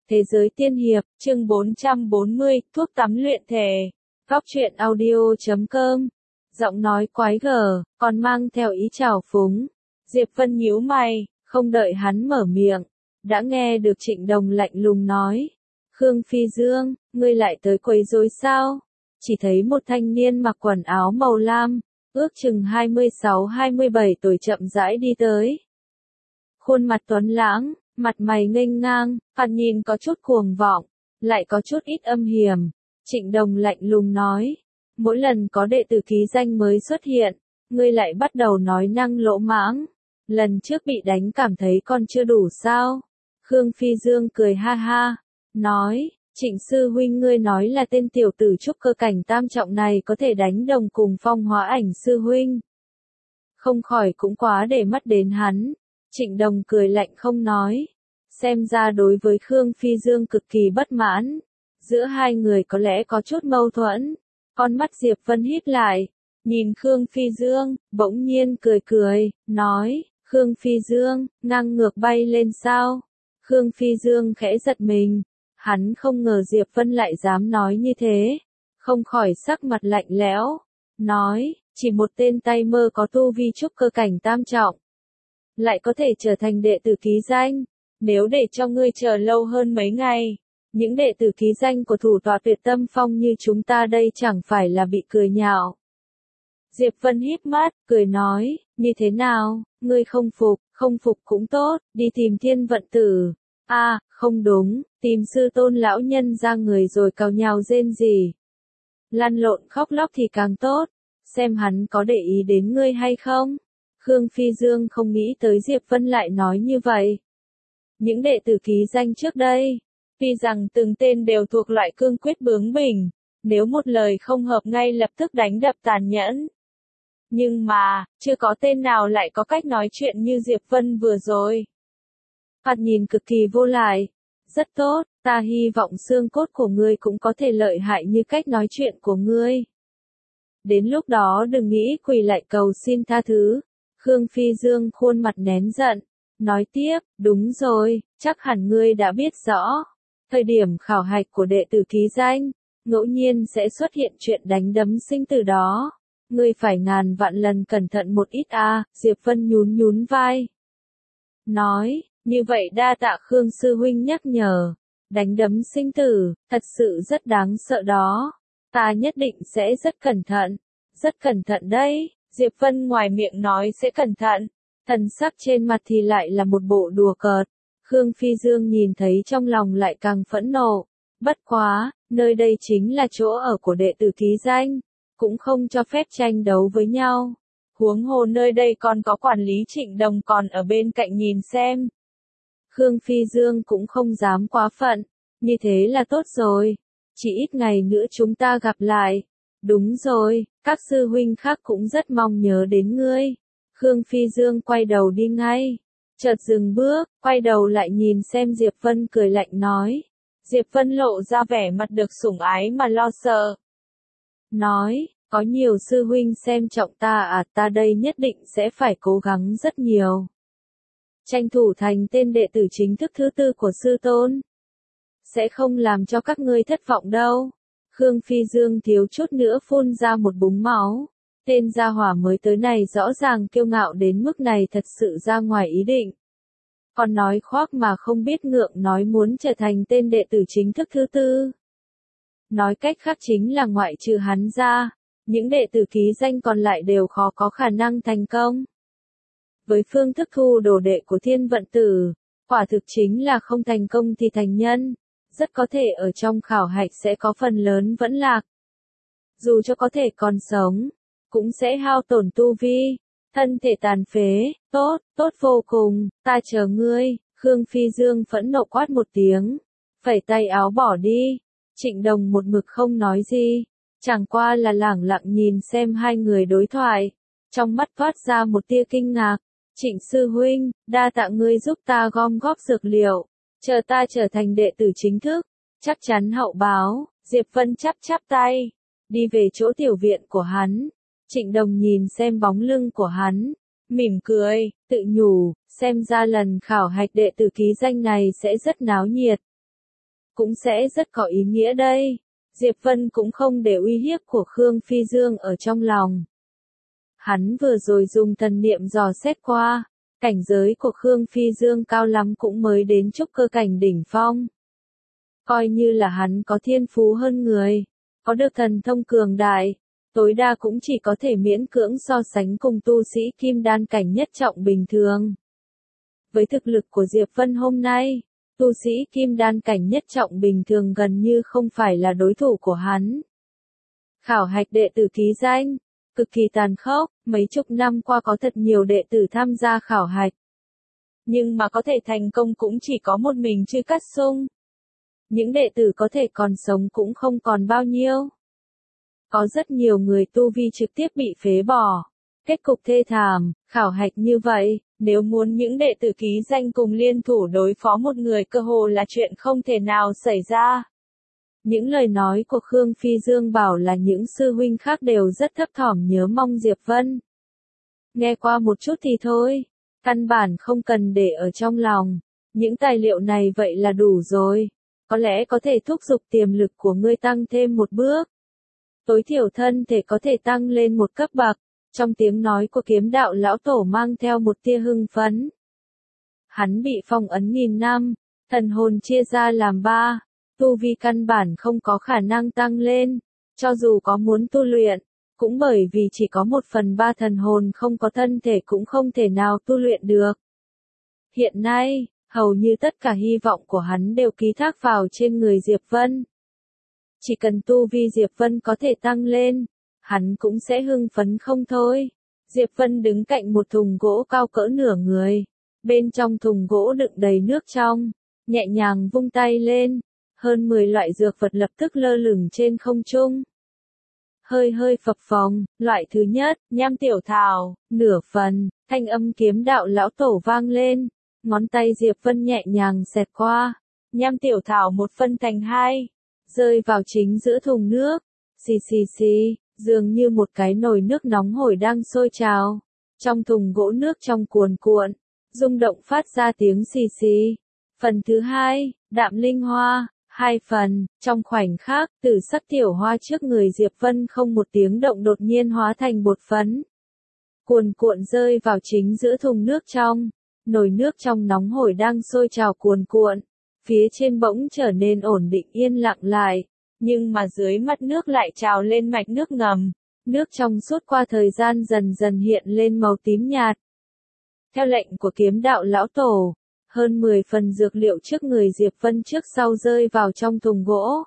Thế giới tiên hiệp, chương 440, thuốc tắm luyện thể. Góc truyện audio.com. Giọng nói quái gở, còn mang theo ý trào phúng. Diệp Vân nhíu mày, không đợi hắn mở miệng, đã nghe được Trịnh Đồng lạnh lùng nói. Khương Phi Dương, ngươi lại tới quấy rối sao? Chỉ thấy một thanh niên mặc quần áo màu lam, ước chừng 26-27 tuổi chậm rãi đi tới. Khuôn mặt tuấn lãng, mặt mày nghênh ngang, thoạt nhìn có chút cuồng vọng, lại có chút ít âm hiểm. Trịnh Đồng lạnh lùng nói, mỗi lần có đệ tử ký danh mới xuất hiện, ngươi lại bắt đầu nói năng lỗ mãng. Lần trước bị đánh cảm thấy còn chưa đủ sao? Khương Phi Dương cười ha ha, nói, Trịnh sư huynh ngươi nói là tên tiểu tử trúc cơ cảnh tam trọng này có thể đánh đồng cùng Phong Hóa Ảnh sư huynh. Không khỏi cũng quá để mắt đến hắn. Trịnh Đồng cười lạnh không nói. Xem ra đối với Khương Phi Dương cực kỳ bất mãn. Giữa hai người có lẽ có chút mâu thuẫn. Con mắt Diệp Vân híp lại, nhìn Khương Phi Dương, bỗng nhiên cười cười, nói, Khương Phi Dương, ngang ngược bay lên sao? Khương Phi Dương khẽ giật mình. Hắn không ngờ Diệp Vân lại dám nói như thế. Không khỏi sắc mặt lạnh lẽo. Nói, chỉ một tên tay mơ có tu vi trúc cơ cảnh tam trọng. Lại có thể trở thành đệ tử ký danh. Nếu để cho ngươi chờ lâu hơn mấy ngày, những đệ tử ký danh của thủ tọa Tuyệt Tâm Phong như chúng ta đây chẳng phải là bị cười nhạo. Diệp Vân híp mắt, cười nói, như thế nào, ngươi không phục cũng tốt, đi tìm Thiên Vận Tử. Không đúng, tìm sư tôn lão nhân ra người rồi cào nhào rên gì. Lăn lộn khóc lóc thì càng tốt, xem hắn có để ý đến ngươi hay không. Khương Phi Dương không nghĩ tới Diệp Vân lại nói như vậy. Những đệ tử ký danh trước đây, tuy rằng từng tên đều thuộc loại cương quyết bướng bỉnh, nếu một lời không hợp ngay lập tức đánh đập tàn nhẫn. Nhưng mà, chưa có tên nào lại có cách nói chuyện như Diệp Vân vừa rồi. Thoạt nhìn cực kỳ vô lại. Rất tốt, ta hy vọng xương cốt của ngươi cũng có thể lợi hại như cách nói chuyện của ngươi. Đến lúc đó đừng nghĩ quỳ lại cầu xin tha thứ. Khương Phi Dương khuôn mặt nén giận, nói tiếp, đúng rồi, chắc hẳn ngươi đã biết rõ. Thời điểm khảo hạch của đệ tử ký danh, ngẫu nhiên sẽ xuất hiện chuyện đánh đấm sinh tử đó. Ngươi phải ngàn vạn lần cẩn thận một ít Diệp Vân nhún vai. Nói, như vậy đa tạ Khương sư huynh nhắc nhở. Đánh đấm sinh tử, thật sự rất đáng sợ đó. Ta nhất định sẽ rất cẩn thận đấy. Diệp Vân ngoài miệng nói sẽ cẩn thận, thần sắc trên mặt thì lại là một bộ đùa cợt. Khương Phi Dương nhìn thấy trong lòng lại càng phẫn nộ. Bất quá, nơi đây chính là chỗ ở của đệ tử ký danh, cũng không cho phép tranh đấu với nhau. Huống hồ nơi đây còn có quản lý Trịnh Đồng còn ở bên cạnh nhìn xem. Khương Phi Dương cũng không dám quá phận, như thế là tốt rồi. Chỉ ít ngày nữa chúng ta gặp lại. Đúng rồi, các sư huynh khác cũng rất mong nhớ đến ngươi. Khương Phi Dương quay đầu đi ngay. Chợt dừng bước, quay đầu lại nhìn xem Diệp Vân cười lạnh nói. Diệp Vân lộ ra vẻ mặt được sủng ái mà lo sợ. Nói, có nhiều sư huynh xem trọng ta ta đây nhất định sẽ phải cố gắng rất nhiều. Tranh thủ thành tên đệ tử chính thức thứ tư của sư tôn. Sẽ không làm cho các ngươi thất vọng đâu. Khương Phi Dương thiếu chút nữa phun ra một búng máu. Tên gia hỏa mới tới này rõ ràng kiêu ngạo đến mức này thật sự ra ngoài ý định. Còn nói khoác mà không biết ngượng nói muốn trở thành tên đệ tử chính thức thứ tư. Nói cách khác chính là ngoại trừ hắn ra, những đệ tử ký danh còn lại đều khó có khả năng thành công. Với phương thức thu đồ đệ của Thiên Vận Tử, quả thực chính là không thành công thì thành nhân. Rất có thể ở trong khảo hạch sẽ có phần lớn vẫn lạc. Dù cho có thể còn sống, cũng sẽ hao tổn tu vi, thân thể tàn phế. Tốt vô cùng, ta chờ ngươi. Khương Phi Dương phẫn nộ quát một tiếng, phẩy tay áo bỏ đi. Trịnh Đồng một mực không nói gì, chẳng qua là lẳng lặng nhìn xem hai người đối thoại. Trong mắt toát ra một tia kinh ngạc. Trịnh sư huynh, đa tạ ngươi giúp ta gom góp dược liệu. Chờ ta trở thành đệ tử chính thức, chắc chắn hậu báo. Diệp Vân chắp tay, đi về chỗ tiểu viện của hắn. Trịnh Đồng nhìn xem bóng lưng của hắn, mỉm cười, tự nhủ, xem ra lần khảo hạch đệ tử ký danh này sẽ rất náo nhiệt. cũng sẽ rất có ý nghĩa đây. Diệp Vân cũng không để uy hiếp của Khương Phi Dương ở trong lòng. Hắn vừa rồi dùng thần niệm dò xét qua, cảnh giới của Khương Phi Dương cao lắm cũng mới đến trúc cơ cảnh đỉnh phong. Coi như là hắn có thiên phú hơn người, có được thần thông cường đại, tối đa cũng chỉ có thể miễn cưỡng so sánh cùng tu sĩ kim đan cảnh nhất trọng bình thường. Với thực lực của Diệp Vân hôm nay, tu sĩ kim đan cảnh nhất trọng bình thường gần như không phải là đối thủ của hắn. Khảo hạch đệ tử ký danh, cực kỳ tàn khốc, mấy chục năm qua có thật nhiều đệ tử tham gia khảo hạch. Nhưng mà có thể thành công cũng chỉ có một mình Chư Cát Sung. Những đệ tử có thể còn sống cũng không còn bao nhiêu. Có rất nhiều người tu vi trực tiếp bị phế bỏ. Kết cục thê thảm, khảo hạch như vậy, nếu muốn những đệ tử ký danh cùng liên thủ đối phó một người cơ hồ là chuyện không thể nào xảy ra. Những lời nói của Khương Phi Dương bảo là những sư huynh khác đều rất thấp thỏm nhớ mong Diệp Vân. Nghe qua một chút thì thôi, căn bản không cần để ở trong lòng, những tài liệu này vậy là đủ rồi, có lẽ có thể thúc giục tiềm lực của ngươi tăng thêm một bước. Tối thiểu thân thể có thể tăng lên một cấp bậc, trong tiếng nói của kiếm đạo lão tổ mang theo một tia hưng phấn. Hắn bị phong ấn nghìn năm, thần hồn chia ra làm ba. Tu vi căn bản không có khả năng tăng lên, cho dù có muốn tu luyện, cũng bởi vì chỉ có 1/3 thần hồn không có thân thể cũng không thể nào tu luyện được. Hiện nay, hầu như tất cả hy vọng của hắn đều ký thác vào trên người Diệp Vân. Chỉ cần tu vi Diệp Vân có thể tăng lên, hắn cũng sẽ hưng phấn không thôi. Diệp Vân đứng cạnh một thùng gỗ cao cỡ nửa người, bên trong thùng gỗ đựng đầy nước trong, nhẹ nhàng vung tay lên. Hơn 10 loại dược vật lập tức lơ lửng trên không trung. Hơi hơi phập phồng, loại thứ nhất, nham tiểu thảo, nửa phần, thanh âm kiếm đạo lão tổ vang lên. Ngón tay Diệp Vân nhẹ nhàng xẹt qua. Nham tiểu thảo một phân thành hai, rơi vào chính giữa thùng nước. Xì xì xì, dường như một cái nồi nước nóng hổi đang sôi trào. Trong thùng gỗ nước trong cuồn cuộn, rung động phát ra tiếng xì xì. Phần thứ hai, đạm linh hoa. 2 phần, trong khoảnh khắc, tử sắc tiểu hoa trước người Diệp Vân không một tiếng động đột nhiên hóa thành bột phấn. Cuồn cuộn rơi vào chính giữa thùng nước trong, nồi nước trong nóng hổi đang sôi trào cuồn cuộn, phía trên bỗng trở nên ổn định yên lặng lại, nhưng mà dưới mặt nước lại trào lên mạch nước ngầm, nước trong suốt qua thời gian dần dần hiện lên màu tím nhạt. Theo lệnh của kiếm đạo lão tổ, hơn 10 phần dược liệu trước người Diệp Vân trước sau rơi vào trong thùng gỗ.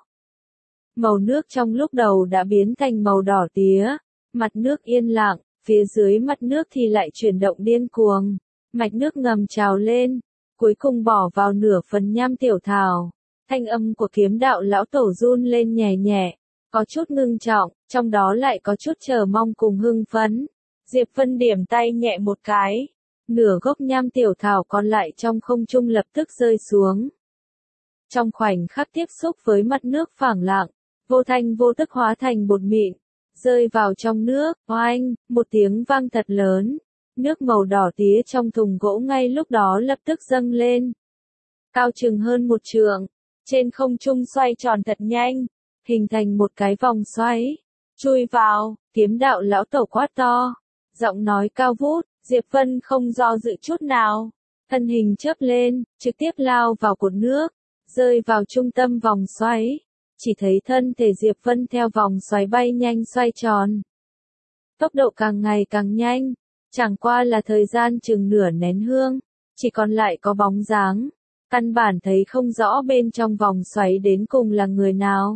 Màu nước trong lúc đầu đã biến thành màu đỏ tía, mặt nước yên lặng, phía dưới mặt nước thì lại chuyển động điên cuồng, mạch nước ngầm trào lên, cuối cùng bỏ vào nửa phần nham tiểu thảo. Thanh âm của kiếm đạo lão tổ run lên nhẹ nhẹ, có chút ngưng trọng, trong đó lại có chút chờ mong cùng hưng phấn. Diệp Vân điểm tay nhẹ một cái. Nửa gốc nham tiểu thảo còn lại trong không trung lập tức rơi xuống. Trong khoảnh khắc tiếp xúc với mặt nước phẳng lặng, vô thanh vô tức hóa thành bột mịn, rơi vào trong nước, oanh, một tiếng vang thật lớn. Nước màu đỏ tía trong thùng gỗ ngay lúc đó lập tức dâng lên. Cao chừng hơn 1 trượng, trên không trung xoay tròn thật nhanh, hình thành một cái vòng xoáy. Chui vào, kiếm đạo lão tổ quát to, giọng nói cao vút. Diệp Vân không do dự chút nào, thân hình chớp lên, trực tiếp lao vào cột nước, rơi vào trung tâm vòng xoáy. Chỉ thấy thân thể Diệp Vân theo vòng xoáy bay nhanh xoay tròn. Tốc độ càng ngày càng nhanh, chẳng qua là thời gian chừng nửa nén hương, chỉ còn lại có bóng dáng, căn bản thấy không rõ bên trong vòng xoáy đến cùng là người nào.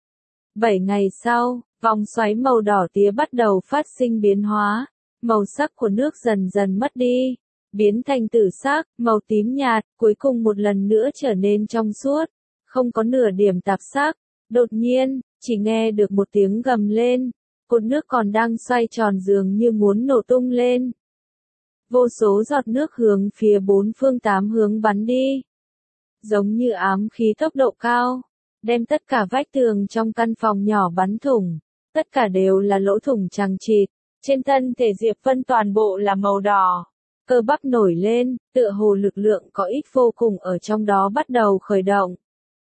7 ngày sau, vòng xoáy màu đỏ tía bắt đầu phát sinh biến hóa. Màu sắc của nước dần dần mất đi, biến thành tử sắc, màu tím nhạt, cuối cùng một lần nữa trở nên trong suốt, không có nửa điểm tạp sắc. Đột nhiên, chỉ nghe được một tiếng gầm lên, cột nước còn đang xoay tròn dường như muốn nổ tung lên. Vô số giọt nước hướng phía 4 phương 8 hướng bắn đi, giống như ám khí tốc độ cao, đem tất cả vách tường trong căn phòng nhỏ bắn thủng, tất cả đều là lỗ thủng chằng chịt. Trên thân thể Diệp Vân toàn bộ là màu đỏ, cơ bắp nổi lên, tựa hồ lực lượng có ít vô cùng ở trong đó bắt đầu khởi động.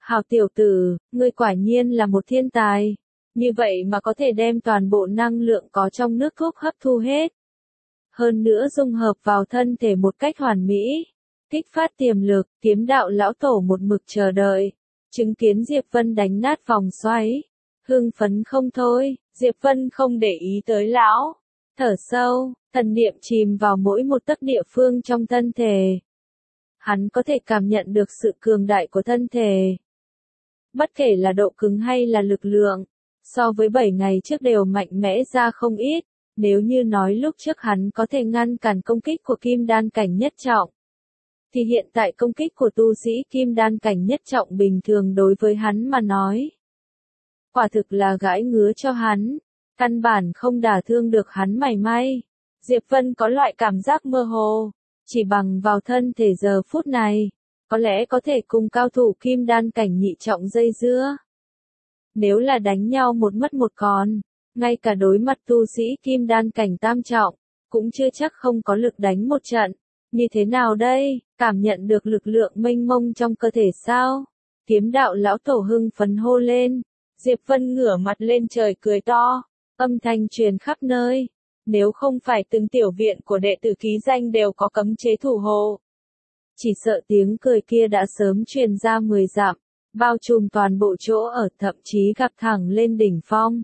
Hào tiểu tử, ngươi quả nhiên là một thiên tài. Như vậy mà có thể đem toàn bộ năng lượng có trong nước thuốc hấp thu hết. Hơn nữa dung hợp vào thân thể một cách hoàn mỹ. Kích phát tiềm lực, kiếm đạo lão tổ một mực chờ đợi. Chứng kiến Diệp Vân đánh nát vòng xoáy. Hưng phấn không thôi, Diệp Vân không để ý tới lão. Thở sâu, thần niệm chìm vào mỗi một tấc địa phương trong thân thể. Hắn có thể cảm nhận được sự cường đại của thân thể. Bất kể là độ cứng hay là lực lượng, so với 7 ngày trước đều mạnh mẽ ra không ít. Nếu như nói lúc trước hắn có thể ngăn cản công kích của kim đan cảnh nhất trọng, thì hiện tại công kích của tu sĩ kim đan cảnh nhất trọng bình thường đối với hắn mà nói. Quả thực là gãi ngứa cho hắn, căn bản không đả thương được hắn mảy may. Diệp Vân có loại cảm giác mơ hồ, chỉ bằng vào thân thể giờ phút này, có lẽ có thể cùng cao thủ kim đan cảnh nhị trọng dây dưa. Nếu là đánh nhau một mất một còn, ngay cả đối mặt tu sĩ kim đan cảnh tam trọng, cũng chưa chắc không có lực đánh một trận. Như thế nào đây, cảm nhận được lực lượng mênh mông trong cơ thể sao? Kiếm đạo lão tổ hưng phấn hô lên. Diệp Vân ngửa mặt lên trời cười to, âm thanh truyền khắp nơi. Nếu không phải từng tiểu viện của đệ tử ký danh đều có cấm chế thủ hộ, chỉ sợ tiếng cười kia đã sớm truyền ra 10 dặm, bao trùm toàn bộ chỗ ở, thậm chí gặp thẳng lên đỉnh phong.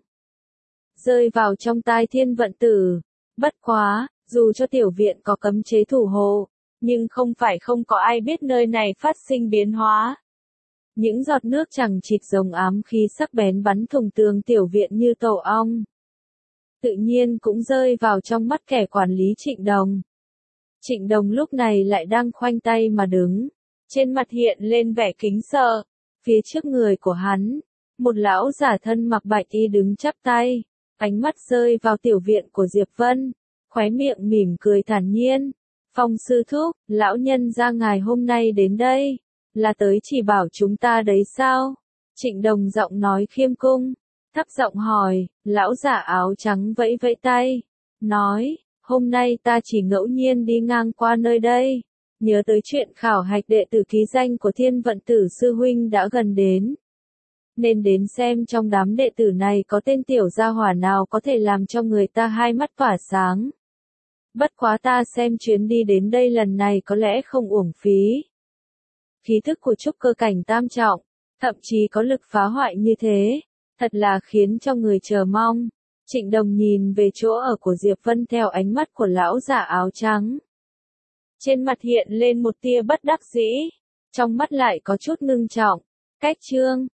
Rơi vào trong tai Thiên Vận Tử. Bất quá, dù cho tiểu viện có cấm chế thủ hộ, nhưng không phải không có ai biết nơi này phát sinh biến hóa. Những giọt nước chằng chịt rồng ám khí sắc bén bắn thủng tường tiểu viện như tổ ong. Tự nhiên cũng rơi vào trong mắt kẻ quản lý Trịnh Đồng. Trịnh Đồng lúc này lại đang khoanh tay mà đứng, trên mặt hiện lên vẻ kính sợ. Phía trước người của hắn, một lão giả thân mặc bạch y đứng chắp tay, ánh mắt rơi vào tiểu viện của Diệp Vân, khóe miệng mỉm cười thản nhiên. Phong sư thúc, lão nhân gia ngài hôm nay đến đây, là tới chỉ bảo chúng ta đấy sao? Trịnh Đồng giọng nói khiêm cung, thấp giọng hỏi. Lão giả áo trắng vẫy vẫy tay, nói, hôm nay ta chỉ ngẫu nhiên đi ngang qua nơi đây, nhớ tới chuyện khảo hạch đệ tử ký danh của Thiên Vận Tử sư huynh đã gần đến, nên đến xem trong đám đệ tử này có tên tiểu gia hỏa nào có thể làm cho người ta hai mắt tỏa sáng. Bất quá ta xem chuyến đi đến đây lần này có lẽ không uổng phí. Khí thức của trúc cơ cảnh tam trọng, thậm chí có lực phá hoại như thế, thật là khiến cho người chờ mong. Trịnh Đồng nhìn về chỗ ở của Diệp Vân theo ánh mắt của lão giả áo trắng. Trên mặt hiện lên một tia bất đắc dĩ, trong mắt lại có chút ngưng trọng. Cách chương